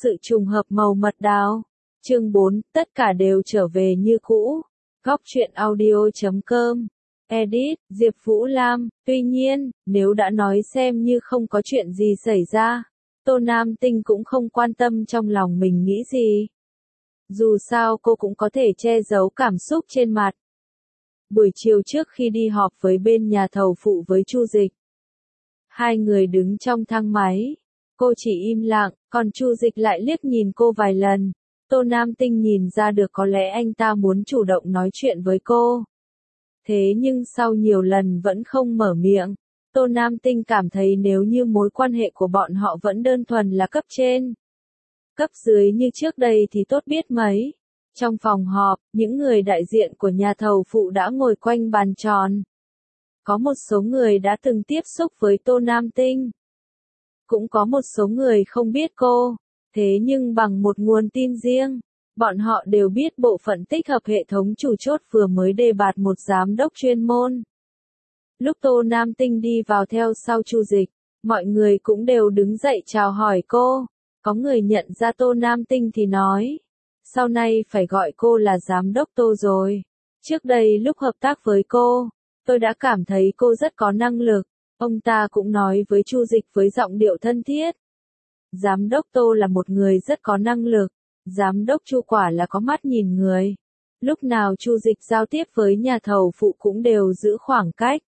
Sự trùng hợp màu mật đào. Chương 4, tất cả đều trở về như cũ. Góc truyện audio.com. Edit, Diệp Vũ Lam. Tuy nhiên, nếu đã nói xem như không có chuyện gì xảy ra, Tô Nam Tinh cũng không quan tâm trong lòng mình nghĩ gì. Dù sao cô cũng có thể che giấu cảm xúc trên mặt. Buổi chiều trước khi đi họp với bên nhà thầu phụ với Chu Dịch, hai người đứng trong thang máy. Cô chỉ im lặng, còn Chu Dịch lại liếc nhìn cô vài lần. Tô Nam Tinh nhìn ra được có lẽ anh ta muốn chủ động nói chuyện với cô. Thế nhưng sau nhiều lần vẫn không mở miệng. Tô Nam Tinh cảm thấy nếu như mối quan hệ của bọn họ vẫn đơn thuần là cấp trên, cấp dưới như trước đây thì tốt biết mấy. Trong phòng họp, những người đại diện của nhà thầu phụ đã ngồi quanh bàn tròn. Có một số người đã từng tiếp xúc với Tô Nam Tinh. Cũng có một số người không biết cô. Thế nhưng bằng một nguồn tin riêng, bọn họ đều biết bộ phận tích hợp hệ thống chủ chốt vừa mới đề bạt một giám đốc chuyên môn. Lúc Tô Nam Tinh đi vào theo sau Chu Dịch, mọi người cũng đều đứng dậy chào hỏi cô. Có người nhận ra Tô Nam Tinh thì nói, sau này phải gọi cô là giám đốc Tô rồi. Trước đây lúc hợp tác với cô, tôi đã cảm thấy cô rất có năng lực. Ông ta cũng nói với Chu Dịch với giọng điệu thân thiết. Giám đốc Tô là một người rất có năng lực. Giám đốc Chu quả là có mắt nhìn người. Lúc nào Chu Dịch giao tiếp với nhà thầu phụ cũng đều giữ khoảng cách.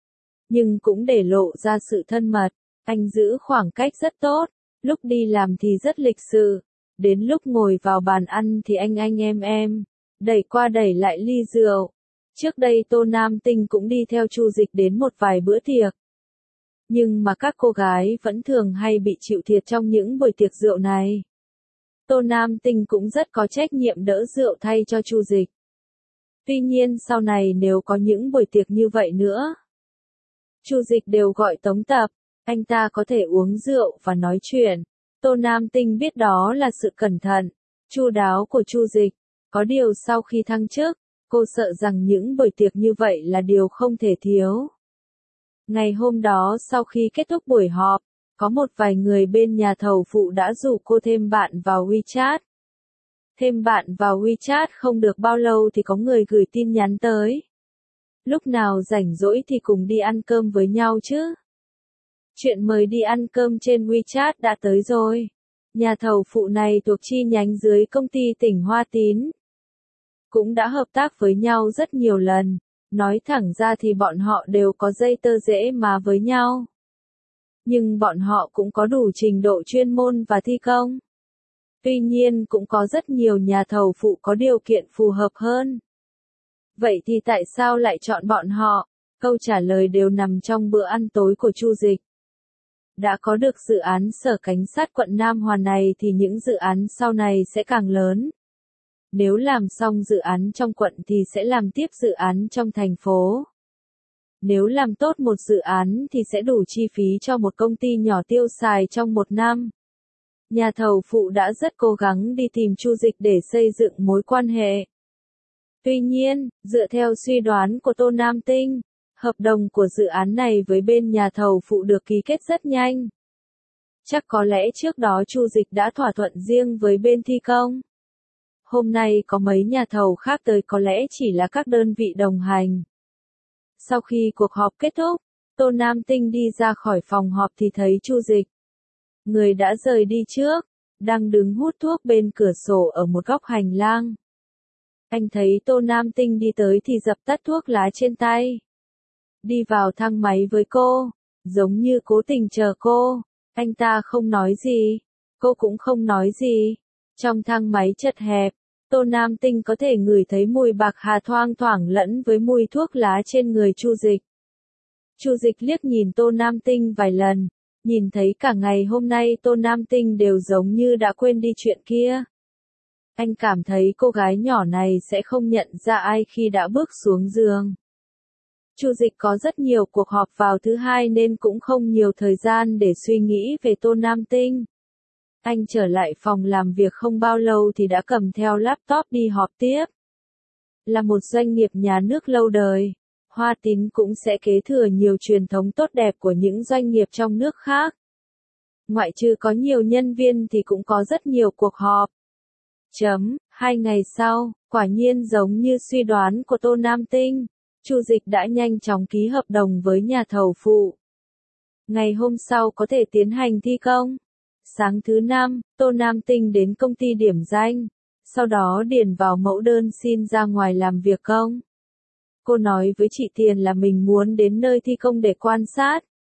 Nhưng cũng để lộ ra sự thân mật. Anh giữ khoảng cách rất tốt. Lúc đi làm thì rất lịch sự. Đến lúc ngồi vào bàn ăn thì anh em. Đẩy qua đẩy lại ly rượu. Trước đây Tô Nam Tinh cũng đi theo Chu Dịch đến một vài bữa tiệc. Nhưng mà các cô gái vẫn thường hay bị chịu thiệt trong những buổi tiệc rượu này. Tô Nam Tinh cũng rất có trách nhiệm đỡ rượu thay cho Chu Dịch. Tuy nhiên sau này nếu có những buổi tiệc như vậy nữa, Chu Dịch đều gọi Tống Tập, anh ta có thể uống rượu và nói chuyện. Tô Nam Tinh biết đó là sự cẩn thận, chu đáo của Chu Dịch. Có điều sau khi thăng chức, cô sợ rằng những buổi tiệc như vậy là điều không thể thiếu. Ngày hôm đó sau khi kết thúc buổi họp, có một vài người bên nhà thầu phụ đã rủ cô thêm bạn vào WeChat. Thêm bạn vào WeChat không được bao lâu thì có người gửi tin nhắn tới. Lúc nào rảnh rỗi thì cùng đi ăn cơm với nhau chứ. Chuyện mời đi ăn cơm trên WeChat đã tới rồi. Nhà thầu phụ này thuộc chi nhánh dưới công ty tỉnh Hoa Tín. Cũng đã hợp tác với nhau rất nhiều lần. Nói thẳng ra thì bọn họ đều có dây tơ rễ má với nhau. Nhưng bọn họ cũng có đủ trình độ chuyên môn và thi công. Tuy nhiên cũng có rất nhiều nhà thầu phụ có điều kiện phù hợp hơn. Vậy thì tại sao lại chọn bọn họ? Câu trả lời đều nằm trong bữa ăn tối của Chu Dịch. Đã có được dự án sở cảnh sát quận Nam Hoàn này thì những dự án sau này sẽ càng lớn. Nếu làm xong dự án trong quận thì sẽ làm tiếp dự án trong thành phố. Nếu làm tốt một dự án thì sẽ đủ chi phí cho một công ty nhỏ tiêu xài trong một năm. Nhà thầu phụ đã rất cố gắng đi tìm Chu Dịch để xây dựng mối quan hệ. Tuy nhiên, dựa theo suy đoán của Tô Nam Tinh, hợp đồng của dự án này với bên nhà thầu phụ được ký kết rất nhanh. Chắc có lẽ trước đó Chu Dịch đã thỏa thuận riêng với bên thi công. Hôm nay có mấy nhà thầu khác tới có lẽ chỉ là các đơn vị đồng hành. Sau khi cuộc họp kết thúc, Tô Nam Tinh đi ra khỏi phòng họp thì thấy Chu Dịch. Người đã rời đi trước, đang đứng hút thuốc bên cửa sổ ở một góc hành lang. Anh thấy Tô Nam Tinh đi tới thì dập tắt thuốc lá trên tay. Đi vào thang máy với cô, giống như cố tình chờ cô. Anh ta không nói gì, cô cũng không nói gì. Trong thang máy chật hẹp, Tô Nam Tinh có thể ngửi thấy mùi bạc hà thoang thoảng lẫn với mùi thuốc lá trên người Chu Dịch. Chu Dịch liếc nhìn Tô Nam Tinh vài lần, nhìn thấy cả ngày hôm nay Tô Nam Tinh đều giống như đã quên đi chuyện kia. Anh cảm thấy cô gái nhỏ này sẽ không nhận ra ai khi đã bước xuống giường. Chu Dịch có rất nhiều cuộc họp vào thứ hai nên cũng không nhiều thời gian để suy nghĩ về Tô Nam Tinh. Anh trở lại phòng làm việc không bao lâu thì đã cầm theo laptop đi họp tiếp. Là một doanh nghiệp nhà nước lâu đời, Hoa Tín cũng sẽ kế thừa nhiều truyền thống tốt đẹp của những doanh nghiệp trong nước khác. Ngoại trừ có nhiều nhân viên thì cũng có rất nhiều cuộc họp. 2 ngày sau, quả nhiên giống như suy đoán của Tô Nam Tinh, Chu Dịch đã nhanh chóng ký hợp đồng với nhà thầu phụ. Ngày hôm sau có thể tiến hành thi công. Sáng thứ năm, Tô Nam Tinh đến công ty điểm danh, sau đó điền vào mẫu đơn xin ra ngoài làm việc công. Cô nói với chị Tiền là mình muốn đến nơi thi công để quan sát.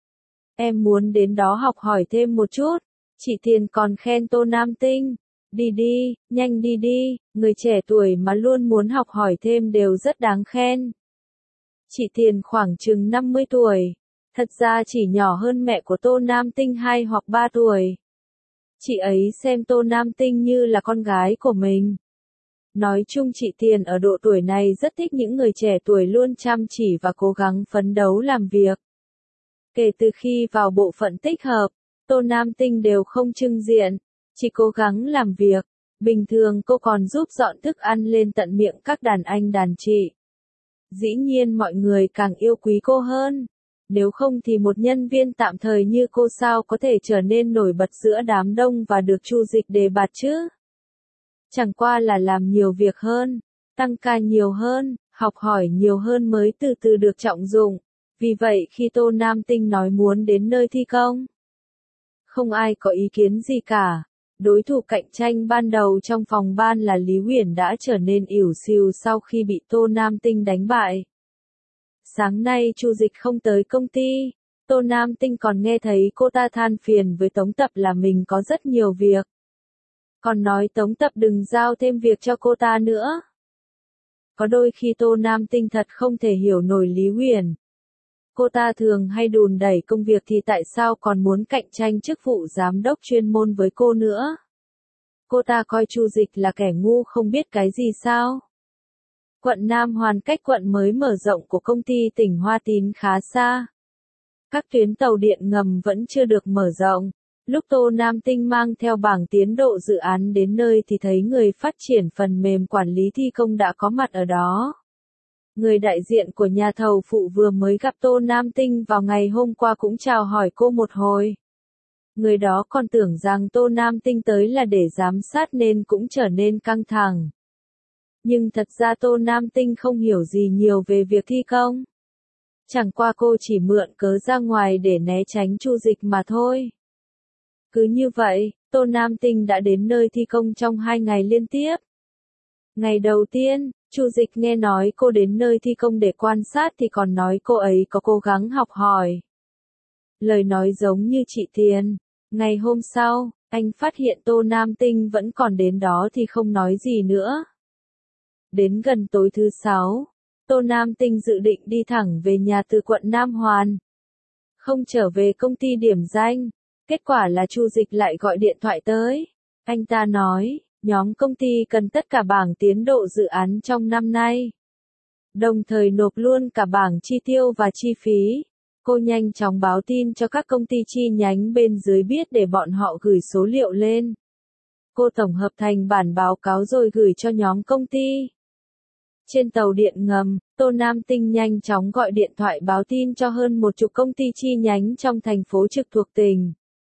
Em muốn đến đó học hỏi thêm một chút. Chị Tiền còn khen Tô Nam Tinh. Đi đi, nhanh đi đi, người trẻ tuổi mà luôn muốn học hỏi thêm đều rất đáng khen. Chị Tiền khoảng chừng 50 tuổi. Thật ra chỉ nhỏ hơn mẹ của Tô Nam Tinh 2 hoặc 3 tuổi. Chị ấy xem Tô Nam Tinh như là con gái của mình. Nói chung chị Tiền ở độ tuổi này rất thích những người trẻ tuổi luôn chăm chỉ và cố gắng phấn đấu làm việc. Kể từ khi vào bộ phận tích hợp, Tô Nam Tinh đều không trưng diện, chỉ cố gắng làm việc. Bình thường cô còn giúp dọn thức ăn lên tận miệng các đàn anh đàn chị. Dĩ nhiên mọi người càng yêu quý cô hơn. Nếu không thì một nhân viên tạm thời như cô sao có thể trở nên nổi bật giữa đám đông và được Chu Dịch đề bạt chứ? Chẳng qua là làm nhiều việc hơn, tăng ca nhiều hơn, học hỏi nhiều hơn mới từ từ được trọng dụng. Vì vậy khi Tô Nam Tinh nói muốn đến nơi thi công, không ai có ý kiến gì cả. Đối thủ cạnh tranh ban đầu trong phòng ban là Lý Huyền đã trở nên ỉu xìu sau khi bị Tô Nam Tinh đánh bại. Sáng nay Chu Dịch không tới công ty, Tô Nam Tinh còn nghe thấy cô ta than phiền với Tống Tập là mình có rất nhiều việc. Còn nói Tống Tập đừng giao thêm việc cho cô ta nữa. Có đôi khi Tô Nam Tinh thật không thể hiểu nổi Lý Huyền. Cô ta thường hay đùn đẩy công việc thì tại sao còn muốn cạnh tranh chức vụ giám đốc chuyên môn với cô nữa? Cô ta coi Chu Dịch là kẻ ngu không biết cái gì sao? Quận Nam Hoàn cách quận mới mở rộng của công ty tỉnh Hoa Tín khá xa. Các tuyến tàu điện ngầm vẫn chưa được mở rộng. Lúc Tô Nam Tinh mang theo bảng tiến độ dự án đến nơi thì thấy người phát triển phần mềm quản lý thi công đã có mặt ở đó. Người đại diện của nhà thầu phụ vừa mới gặp Tô Nam Tinh vào ngày hôm qua cũng chào hỏi cô một hồi. Người đó còn tưởng rằng Tô Nam Tinh tới là để giám sát nên cũng trở nên căng thẳng. Nhưng thật ra Tô Nam Tinh không hiểu gì nhiều về việc thi công. Chẳng qua cô chỉ mượn cớ ra ngoài để né tránh Chu Dịch mà thôi. Cứ như vậy, Tô Nam Tinh đã đến nơi thi công trong 2 ngày liên tiếp. Ngày đầu tiên, Chu Dịch nghe nói cô đến nơi thi công để quan sát thì còn nói cô ấy có cố gắng học hỏi. Lời nói giống như chị Tiền. Ngày hôm sau, anh phát hiện Tô Nam Tinh vẫn còn đến đó thì không nói gì nữa. Đến gần tối thứ 6, Tô Nam Tinh dự định đi thẳng về nhà từ quận Nam Hoàn. Không trở về công ty điểm danh. Kết quả là Chu Dịch lại gọi điện thoại tới. Anh ta nói, nhóm công ty cần tất cả bảng tiến độ dự án trong năm nay. Đồng thời nộp luôn cả bảng chi tiêu và chi phí. Cô nhanh chóng báo tin cho các công ty chi nhánh bên dưới biết để bọn họ gửi số liệu lên. Cô tổng hợp thành bản báo cáo rồi gửi cho nhóm công ty. Trên tàu điện ngầm, Tô Nam Tinh nhanh chóng gọi điện thoại báo tin cho hơn 10 công ty chi nhánh trong thành phố trực thuộc tỉnh.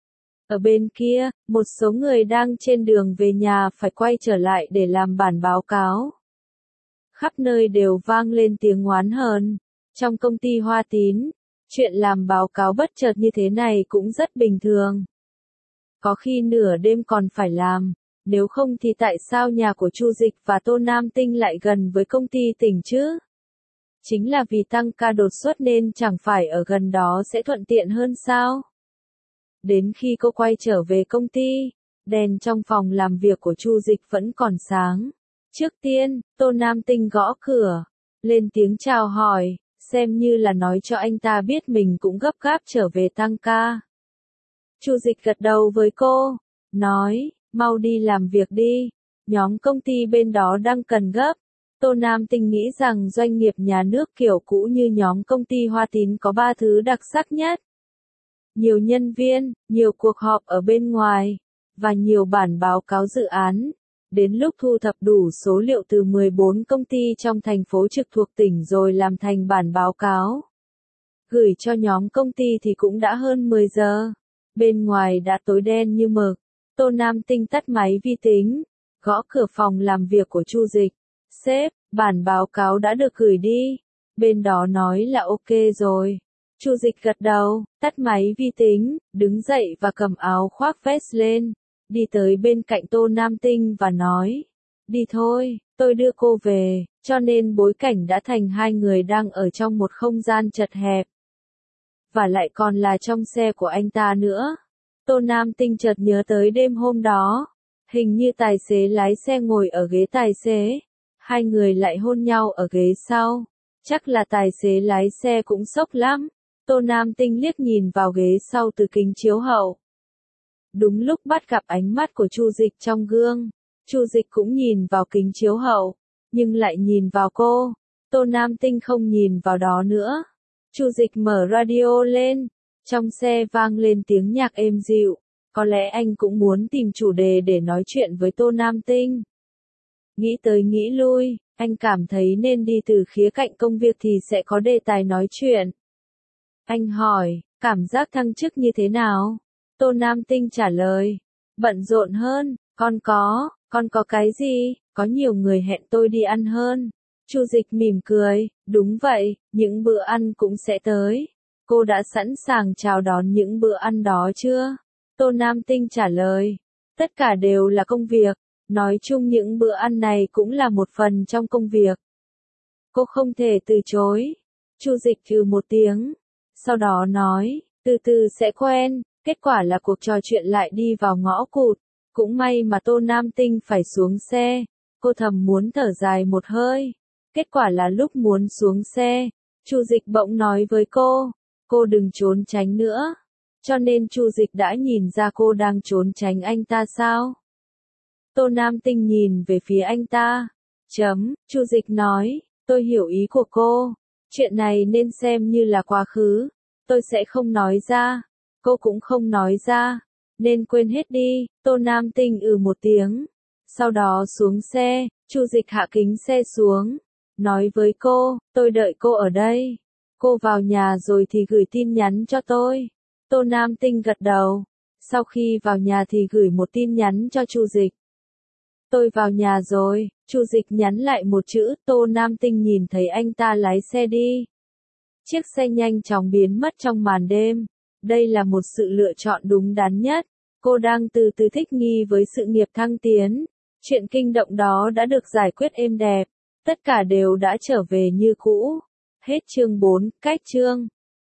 Ở bên kia, một số người đang trên đường về nhà phải quay trở lại để làm bản báo cáo. Khắp nơi đều vang lên tiếng oán hờn. Trong công ty Hoa Tín, chuyện làm báo cáo bất chợt như thế này cũng rất bình thường. Có khi nửa đêm còn phải làm, nếu không thì tại sao nhà của Chu Dịch và Tô Nam Tinh lại gần với công ty tỉnh chứ? Chính là vì tăng ca đột xuất nên chẳng phải ở gần đó sẽ thuận tiện hơn sao? Đến khi cô quay trở về công ty, đèn trong phòng làm việc của Chu Dịch vẫn còn sáng. Trước tiên, Tô Nam Tinh gõ cửa, lên tiếng chào hỏi, xem như là nói cho anh ta biết mình cũng gấp gáp trở về tăng ca. Chu Dịch gật đầu với cô, nói, mau đi làm việc đi, nhóm công ty bên đó đang cần gấp. Tô Nam Tinh nghĩ rằng doanh nghiệp nhà nước kiểu cũ như nhóm công ty Hoa Tín có 3 thứ đặc sắc nhất. Nhiều nhân viên, nhiều cuộc họp ở bên ngoài, và nhiều bản báo cáo dự án. Đến lúc thu thập đủ số liệu từ 14 công ty trong thành phố trực thuộc tỉnh rồi làm thành bản báo cáo, gửi cho nhóm công ty thì cũng đã hơn 10 giờ. Bên ngoài đã tối đen như mực. Tô Nam Tinh tắt máy vi tính, gõ cửa phòng làm việc của Chu Dịch. Sếp, bản báo cáo đã được gửi đi. Bên đó nói là ok rồi. Chu Dịch gật đầu, tắt máy vi tính, đứng dậy và cầm áo khoác vest lên. Đi tới bên cạnh Tô Nam Tinh và nói. Đi thôi, tôi đưa cô về, cho nên bối cảnh đã thành hai người đang ở trong một không gian chật hẹp. Và lại còn là trong xe của anh ta nữa. Tô Nam Tinh chợt nhớ tới đêm hôm đó. Hình như tài xế lái xe ngồi ở ghế tài xế. Hai người lại hôn nhau ở ghế sau. Chắc là tài xế lái xe cũng sốc lắm. Tô Nam Tinh liếc nhìn vào ghế sau từ kính chiếu hậu. Đúng lúc bắt gặp ánh mắt của Chu Dịch trong gương. Chu Dịch cũng nhìn vào kính chiếu hậu, nhưng lại nhìn vào cô. Tô Nam Tinh không nhìn vào đó nữa. Chu Dịch mở radio lên. Trong xe vang lên tiếng nhạc êm dịu. Có lẽ anh cũng muốn tìm chủ đề để nói chuyện với Tô Nam Tinh. Nghĩ tới nghĩ lui, anh cảm thấy nên đi từ khía cạnh công việc thì sẽ có đề tài nói chuyện. Anh hỏi, cảm giác thăng chức như thế nào? Tô Nam Tinh trả lời, bận rộn hơn, con có cái gì, có nhiều người hẹn tôi đi ăn hơn. Chu Dịch mỉm cười, đúng vậy, những bữa ăn cũng sẽ tới. Cô đã sẵn sàng chào đón những bữa ăn đó chưa? Tô Nam Tinh trả lời, tất cả đều là công việc, nói chung những bữa ăn này cũng là một phần trong công việc. Cô không thể từ chối. Chu Dịch hừ một tiếng, sau đó nói, từ từ sẽ quen. Kết quả là cuộc trò chuyện lại đi vào ngõ cụt. Cũng may mà Tô Nam Tinh phải xuống xe. Cô thầm muốn thở dài một hơi. Kết quả là lúc muốn xuống xe, Chu Dịch bỗng nói với cô đừng trốn tránh nữa. Cho nên Chu Dịch đã nhìn ra cô đang trốn tránh anh ta sao? Tô Nam Tinh nhìn về phía anh ta. Chu Dịch nói, tôi hiểu ý của cô. Chuyện này nên xem như là quá khứ. Tôi sẽ không nói ra. Cô cũng không nói ra. Nên quên hết đi. Tô Nam Tinh một tiếng. Sau đó xuống xe, Chu Dịch hạ kính xe xuống. Nói với cô, tôi đợi cô ở đây. Cô vào nhà rồi thì gửi tin nhắn cho tôi. Tô Nam Tinh gật đầu. Sau khi vào nhà thì gửi một tin nhắn cho Chu Dịch. Tôi vào nhà rồi. Chu Dịch nhắn lại một chữ. Tô Nam Tinh nhìn thấy anh ta lái xe đi. Chiếc xe nhanh chóng biến mất trong màn đêm. Đây là một sự lựa chọn đúng đắn nhất. Cô đang từ từ thích nghi với sự nghiệp thăng tiến. Chuyện kinh động đó đã được giải quyết êm đẹp. Tất cả đều đã trở về như cũ. Hết chương 4, cách chương.